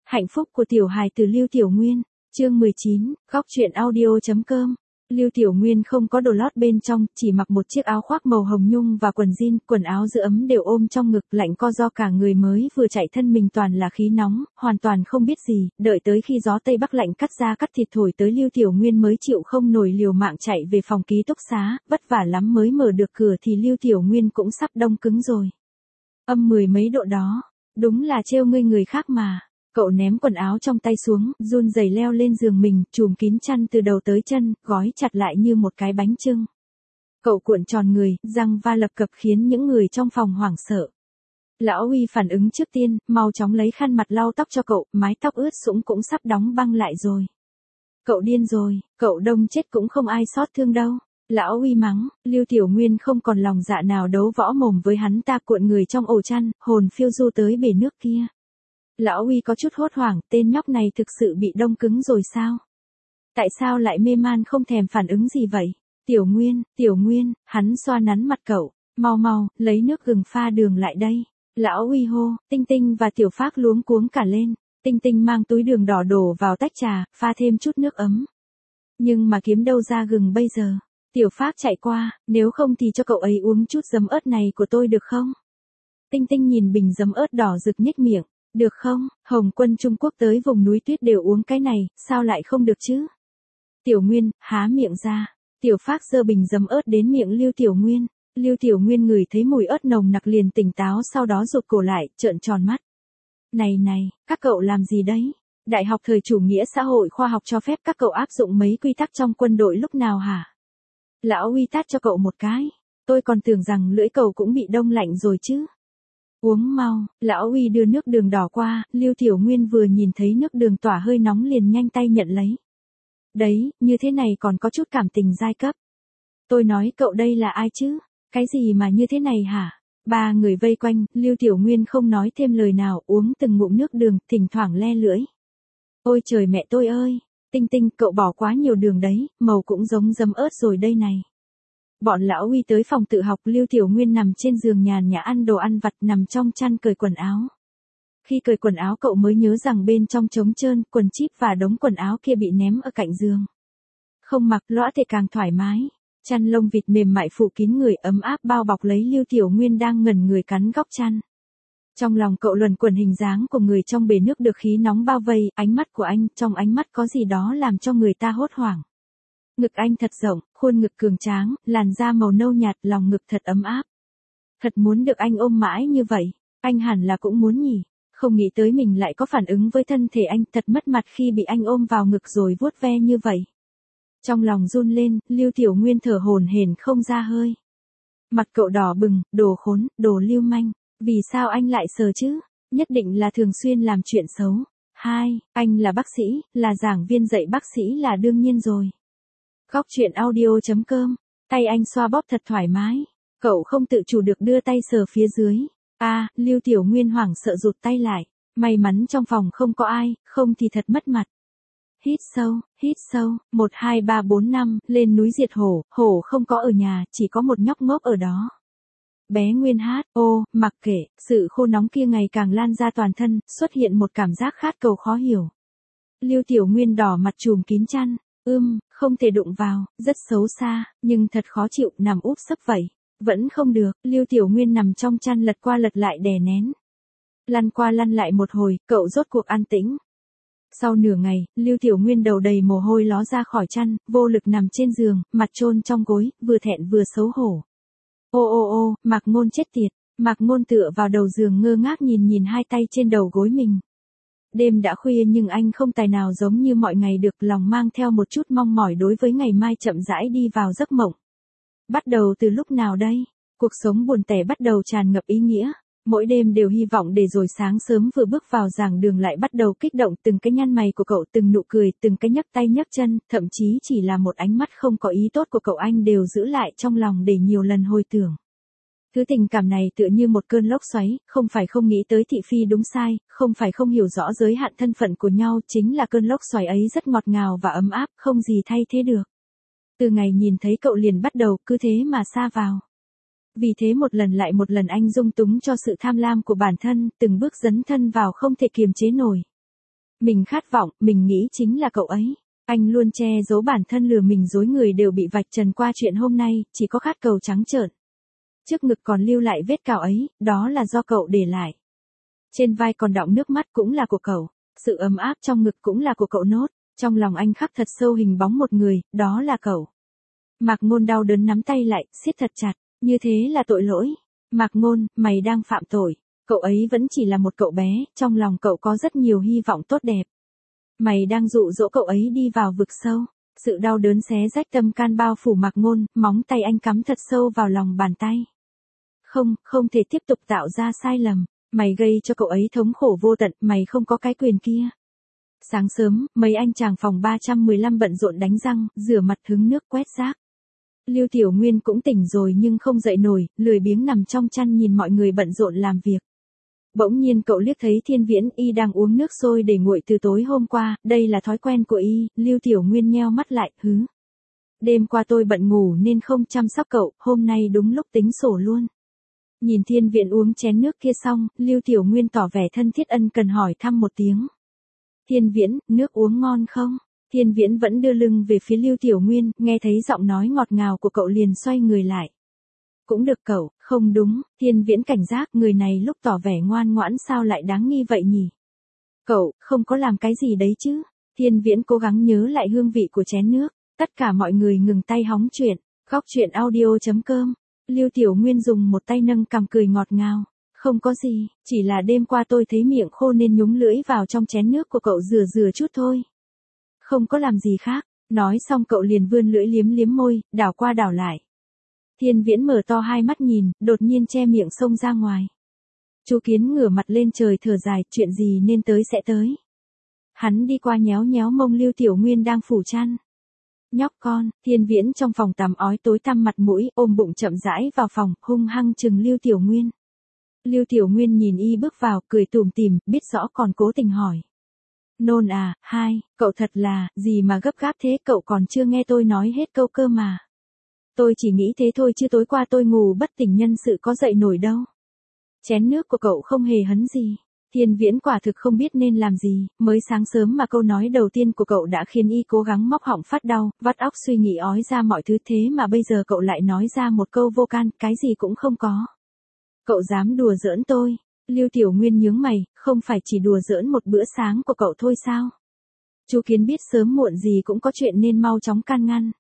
Hạnh phúc của tiểu hài từ Lưu Tiểu Nguyên, chương 19, góc truyện audio.com. Lưu Tiểu Nguyên không có đồ lót bên trong, chỉ mặc một chiếc áo khoác màu hồng nhung và quần jean, quần áo giữ ấm đều ôm trong ngực, lạnh co do cả người mới vừa chạy thân mình toàn là khí nóng, hoàn toàn không biết gì, đợi tới khi gió Tây Bắc lạnh cắt da cắt thịt thổi tới Lưu Tiểu Nguyên mới chịu không nổi liều mạng chạy về phòng ký túc xá, vất vả lắm mới mở được cửa thì Lưu Tiểu Nguyên cũng sắp đông cứng rồi. Âm 10 mấy độ đó, đúng là trêu ngươi người khác mà. Cậu ném quần áo trong tay xuống, run rẩy leo lên giường mình, trùm kín chăn từ đầu tới chân, gói chặt lại như một cái bánh chưng. Cậu cuộn tròn người, răng va lập cập khiến những người trong phòng hoảng sợ. Lão Huy phản ứng trước tiên, mau chóng lấy khăn mặt lau tóc cho cậu, mái tóc ướt sũng cũng sắp đóng băng lại rồi. Cậu điên rồi, cậu đông chết cũng không ai xót thương đâu. Lão Huy mắng, Lưu Tiểu Nguyên không còn lòng dạ nào đấu võ mồm với hắn ta, cuộn người trong ổ chăn, hồn phiêu du tới bể nước kia. Lão Huy có chút hốt hoảng, tên nhóc này thực sự bị đông cứng rồi sao? Tại sao lại mê man không thèm phản ứng gì vậy? Tiểu Nguyên, hắn xoa nắn mặt cậu, mau, lấy nước gừng pha đường lại đây. Lão Huy hô, Tinh Tinh và Tiểu Phác luống cuống cả lên. Tinh Tinh mang túi đường đỏ đổ vào tách trà, pha thêm chút nước ấm. Nhưng mà kiếm đâu ra gừng bây giờ? Tiểu Phác chạy qua, nếu không thì cho cậu ấy uống chút giấm ớt này của tôi được không? Tinh Tinh nhìn bình giấm ớt đỏ rực nhếch miệng. Được không, Hồng Quân Trung Quốc tới vùng núi tuyết đều uống cái này, sao lại không được chứ? Tiểu Nguyên, há miệng ra. Tiểu Phác giơ bình giấm ớt đến miệng Lưu Tiểu Nguyên. Lưu Tiểu Nguyên ngửi thấy mùi ớt nồng nặc liền tỉnh táo, sau đó rụt cổ lại, trợn tròn mắt. Này, các cậu làm gì đấy? Đại học thời chủ nghĩa xã hội khoa học cho phép các cậu áp dụng mấy quy tắc trong quân đội lúc nào hả? Lão Huy tát cho cậu một cái. Tôi còn tưởng rằng lưỡi cậu cũng bị đông lạnh rồi chứ. Uống mau, Lão Huy đưa nước đường đỏ qua, Lưu Tiểu Nguyên vừa nhìn thấy nước đường tỏa hơi nóng liền nhanh tay nhận lấy. Đấy, như thế này còn có chút cảm tình giai cấp. Tôi nói cậu đây là ai chứ? Cái gì mà như thế này hả? Ba người vây quanh, Lưu Tiểu Nguyên không nói thêm lời nào, uống từng ngụm nước đường, thỉnh thoảng le lưỡi. Ôi trời mẹ tôi ơi! Tinh Tinh, cậu bỏ quá nhiều đường đấy, màu cũng giống giấm ớt rồi đây này. Bọn Lão Huy tới phòng tự học, Lưu Tiểu Nguyên nằm trên giường nhàn nhã ăn đồ ăn vặt, nằm trong chăn cởi quần áo. Khi cởi quần áo cậu mới nhớ rằng bên trong trống trơn, quần chíp và đống quần áo kia bị ném ở cạnh giường. Không mặc lõa thì càng thoải mái. Chăn lông vịt mềm mại phủ kín người, ấm áp bao bọc lấy Lưu Tiểu Nguyên đang ngẩn người cắn góc chăn. Trong lòng cậu luẩn quẩn hình dáng của người trong bể nước được khí nóng bao vây, ánh mắt của anh, trong ánh mắt có gì đó làm cho người ta hốt hoảng. Ngực anh thật rộng, khuôn ngực cường tráng, làn da màu nâu nhạt, lòng ngực thật ấm áp. Thật muốn được anh ôm mãi như vậy, anh hẳn là cũng muốn nhỉ. Không nghĩ tới mình lại có phản ứng với thân thể anh, thật mất mặt khi bị anh ôm vào ngực rồi vuốt ve như vậy. Trong lòng run lên, Lưu Tiểu Nguyên thở hổn hển không ra hơi. Mặt cậu đỏ bừng, đồ khốn, đồ lưu manh. Vì sao anh lại sờ chứ? Nhất định là thường xuyên làm chuyện xấu. Anh là bác sĩ, là giảng viên dạy bác sĩ là đương nhiên rồi. Góc truyện audio.com, tay anh xoa bóp thật thoải mái. Cậu không tự chủ được đưa tay sờ phía dưới. Lưu Tiểu Nguyên hoảng sợ rụt tay lại. May mắn trong phòng không có ai, không thì thật mất mặt. Hít sâu, 1, 2, 3, 4, 5, lên núi diệt hổ, hổ không có ở nhà, chỉ có một nhóc ngốc ở đó. Bé Nguyên hát, mặc kệ, sự khô nóng kia ngày càng lan ra toàn thân, xuất hiện một cảm giác khát cầu khó hiểu. Lưu Tiểu Nguyên đỏ mặt trùm kín chăn, không thể đụng vào, rất xấu xa, nhưng thật khó chịu, nằm úp sấp vậy. Vẫn không được, Lưu Tiểu Nguyên nằm trong chăn lật qua lật lại đè nén. Lăn qua lăn lại một hồi, cậu rốt cuộc an tĩnh. Sau nửa ngày, Lưu Tiểu Nguyên đầu đầy mồ hôi ló ra khỏi chăn, vô lực nằm trên giường, mặt chôn trong gối, vừa thẹn vừa xấu hổ. Mạc Ngôn chết tiệt. Mạc Ngôn tựa vào đầu giường ngơ ngác nhìn hai tay trên đầu gối mình. Đêm đã khuya nhưng anh không tài nào giống như mọi ngày được, lòng mang theo một chút mong mỏi đối với ngày mai chậm rãi đi vào giấc mộng. Bắt đầu từ lúc nào đây? Cuộc sống buồn tẻ bắt đầu tràn ngập ý nghĩa. Mỗi đêm đều hy vọng để rồi sáng sớm vừa bước vào giảng đường lại bắt đầu kích động, từng cái nhăn mày của cậu, từng nụ cười, từng cái nhấc tay nhấc chân, thậm chí chỉ là một ánh mắt không có ý tốt của cậu anh đều giữ lại trong lòng để nhiều lần hồi tưởng. Thứ tình cảm này tựa như một cơn lốc xoáy, không phải không nghĩ tới thị phi đúng sai, không phải không hiểu rõ giới hạn thân phận của nhau, chính là cơn lốc xoáy ấy rất ngọt ngào và ấm áp, không gì thay thế được. Từ ngày nhìn thấy cậu liền bắt đầu cứ thế mà sa vào. Vì thế một lần lại một lần anh dung túng cho sự tham lam của bản thân, từng bước dấn thân vào không thể kiềm chế nổi. Mình khát vọng, mình nghĩ chính là cậu ấy. Anh luôn che giấu bản thân lừa mình dối người đều bị vạch trần qua chuyện hôm nay, chỉ có khát cầu trắng trợn. Trước ngực còn lưu lại vết cào ấy, đó là do cậu để lại. Trên vai còn đọng nước mắt cũng là của cậu. Sự ấm áp trong ngực cũng là của cậu nốt. Trong lòng anh khắc thật sâu hình bóng một người, đó là cậu. Mạc Ngôn đau đớn nắm tay lại, siết thật chặt. Như thế là tội lỗi. Mạc Ngôn, mày đang phạm tội. Cậu ấy vẫn chỉ là một cậu bé, trong lòng cậu có rất nhiều hy vọng tốt đẹp. Mày đang dụ dỗ cậu ấy đi vào vực sâu. Sự đau đớn xé rách tâm can bao phủ Mạc Ngôn, móng tay anh cắm thật sâu vào lòng bàn tay. Không, không thể tiếp tục tạo ra sai lầm. Mày gây cho cậu ấy thống khổ vô tận, mày không có cái quyền kia. Sáng sớm, mấy anh chàng phòng 315 bận rộn đánh răng, rửa mặt hứng nước quét rác. Lưu Tiểu Nguyên cũng tỉnh rồi nhưng không dậy nổi, lười biếng nằm trong chăn nhìn mọi người bận rộn làm việc. Bỗng nhiên cậu liếc thấy Thiên Viễn y đang uống nước sôi để nguội từ tối hôm qua, đây là thói quen của y. Lưu Tiểu Nguyên nheo mắt lại, hứ. Đêm qua tôi bận ngủ nên không chăm sóc cậu, hôm nay đúng lúc tính sổ luôn. Nhìn Thiên Viễn uống chén nước kia xong, Lưu Tiểu Nguyên tỏ vẻ thân thiết ân cần hỏi thăm một tiếng. Thiên Viễn, nước uống ngon không? Thiên Viễn vẫn đưa lưng về phía Lưu Tiểu Nguyên, nghe thấy giọng nói ngọt ngào của cậu liền xoay người lại. Cũng được cậu, không đúng, Thiên Viễn cảnh giác, người này lúc tỏ vẻ ngoan ngoãn sao lại đáng nghi vậy nhỉ? Cậu, không có làm cái gì đấy chứ? Thiên Viễn cố gắng nhớ lại hương vị của chén nước, tất cả mọi người ngừng tay hóng chuyện, góc chuyện audio.com. Lưu Tiểu Nguyên dùng một tay nâng cằm cười ngọt ngào. Không có gì, chỉ là đêm qua tôi thấy miệng khô nên nhúng lưỡi vào trong chén nước của cậu rửa chút thôi. Không có làm gì khác, nói xong cậu liền vươn lưỡi liếm liếm môi, đảo qua đảo lại. Thiên Viễn mở to hai mắt nhìn, đột nhiên che miệng xông ra ngoài. Chú Kiến ngửa mặt lên trời thở dài, chuyện gì nên tới sẽ tới. Hắn đi qua nhéo nhéo mông Lưu Tiểu Nguyên đang phủ chăn. Nhóc con, Thiên Viễn trong phòng tắm ói tối tăm mặt mũi, ôm bụng chậm rãi vào phòng, hung hăng chừng Lưu Tiểu Nguyên. Lưu Tiểu Nguyên nhìn y bước vào, cười tủm tỉm, biết rõ còn cố tình hỏi. Nôn à, hai, cậu thật là, gì mà gấp gáp thế, cậu còn chưa nghe tôi nói hết câu cơ mà. Tôi chỉ nghĩ thế thôi chứ tối qua tôi ngủ bất tỉnh nhân sự có dậy nổi đâu. Chén nước của cậu không hề hấn gì. Thiên Viễn quả thực không biết nên làm gì, mới sáng sớm mà câu nói đầu tiên của cậu đã khiến y cố gắng móc họng phát đau, vắt óc suy nghĩ ói ra mọi thứ thế mà bây giờ cậu lại nói ra một câu vô can, cái gì cũng không có. Cậu dám đùa giỡn tôi. Lưu Tiểu Nguyên nhướng mày, không phải chỉ đùa giỡn một bữa sáng của cậu thôi sao? Chú Kiến biết sớm muộn gì cũng có chuyện nên mau chóng can ngăn.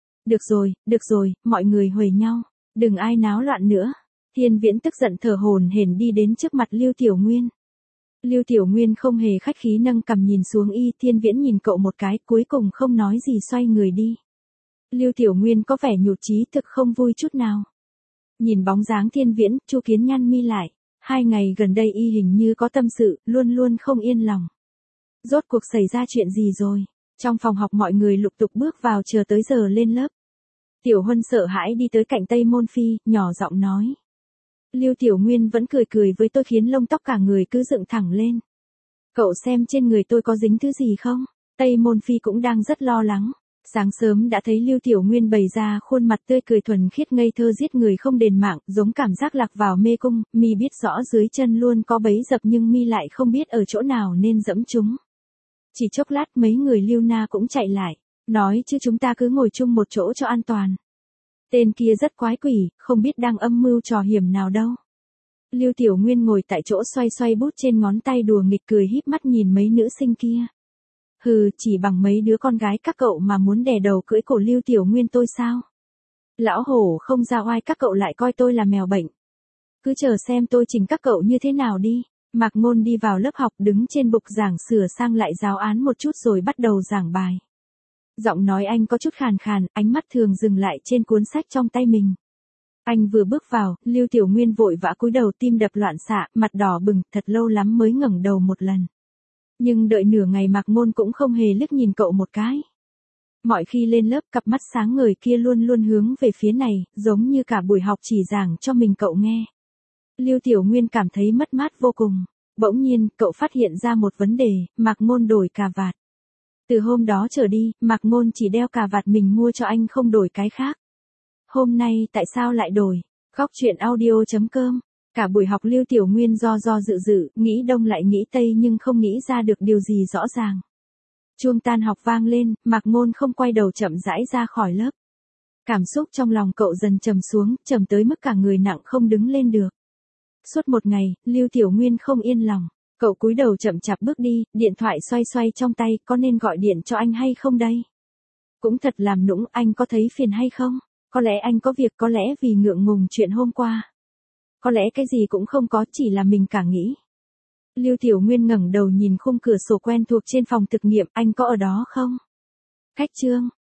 Được rồi, mọi người huề nhau, đừng ai náo loạn nữa. Thiên Viễn tức giận thở hổn hển đi đến trước mặt Lưu Tiểu Nguyên. Lưu Tiểu Nguyên không hề khách khí nâng cằm nhìn xuống y, Thiên Viễn nhìn cậu một cái, cuối cùng không nói gì xoay người đi. Lưu Tiểu Nguyên có vẻ nhụt chí thực không vui chút nào. Nhìn bóng dáng Thiên Viễn, Chu Kiến nhăn mi lại. 2 ngày gần đây y hình như có tâm sự, luôn luôn không yên lòng. Rốt cuộc xảy ra chuyện gì rồi? Trong phòng học mọi người lục tục bước vào chờ tới giờ lên lớp. Tiểu Huân sợ hãi đi tới cạnh Tây Môn Phi, nhỏ giọng nói. Lưu Tiểu Nguyên vẫn cười cười với tôi khiến lông tóc cả người cứ dựng thẳng lên. Cậu xem trên người tôi có dính thứ gì không? Tây Môn Phi cũng đang rất lo lắng. Sáng sớm đã thấy Lưu Tiểu Nguyên bày ra khuôn mặt tươi cười thuần khiết ngây thơ giết người không đền mạng, giống cảm giác lạc vào mê cung, mi biết rõ dưới chân luôn có bẫy dập nhưng mi lại không biết ở chỗ nào nên dẫm chúng. Chỉ chốc lát mấy người Lưu Na cũng chạy lại, nói chứ chúng ta cứ ngồi chung một chỗ cho an toàn. Tên kia rất quái quỷ, không biết đang âm mưu trò hiểm nào đâu. Lưu Tiểu Nguyên ngồi tại chỗ xoay xoay bút trên ngón tay đùa nghịch cười híp mắt nhìn mấy nữ sinh kia. Hừ, chỉ bằng mấy đứa con gái các cậu mà muốn đè đầu cưỡi cổ Lưu Tiểu Nguyên tôi sao? Lão hổ không ra oai các cậu lại coi tôi là mèo bệnh. Cứ chờ xem tôi chỉnh các cậu như thế nào đi. Mạc Ngôn đi vào lớp học đứng trên bục giảng sửa sang lại giáo án một chút rồi bắt đầu giảng bài. Giọng nói anh có chút khàn khàn, ánh mắt thường dừng lại trên cuốn sách trong tay mình. Anh vừa bước vào, Lưu Tiểu Nguyên vội vã cúi đầu tim đập loạn xạ, mặt đỏ bừng, thật lâu lắm mới ngẩng đầu một lần. Nhưng đợi nửa ngày Mạc Ngôn cũng không hề liếc nhìn cậu một cái. Mọi khi lên lớp cặp mắt sáng ngời kia luôn luôn hướng về phía này, giống như cả buổi học chỉ giảng cho mình cậu nghe. Lưu Tiểu Nguyên cảm thấy mất mát vô cùng. Bỗng nhiên, cậu phát hiện ra một vấn đề, Mạc Ngôn đổi cà vạt. Từ hôm đó trở đi, Mạc Ngôn chỉ đeo cà vạt mình mua cho anh không đổi cái khác. Hôm nay tại sao lại đổi? Góc chuyện audio.com Cả buổi học Lưu Tiểu Nguyên do dự dự, nghĩ đông lại nghĩ tây nhưng không nghĩ ra được điều gì rõ ràng. Chuông tan học vang lên, Mạc Ngôn không quay đầu chậm rãi ra khỏi lớp. Cảm xúc trong lòng cậu dần trầm xuống, trầm tới mức cả người nặng không đứng lên được. Suốt một ngày, Lưu Tiểu Nguyên không yên lòng. Cậu cúi đầu chậm chạp bước đi, điện thoại xoay xoay trong tay, có nên gọi điện cho anh hay không đây? Cũng thật làm nũng, anh có thấy phiền hay không? Có lẽ anh có việc, có lẽ vì ngượng ngùng chuyện hôm qua. Có lẽ cái gì cũng không có, chỉ là mình cả nghĩ. Lưu Tiểu Nguyên ngẩng đầu nhìn khung cửa sổ quen thuộc trên phòng thực nghiệm, anh có ở đó không? Cách Trương,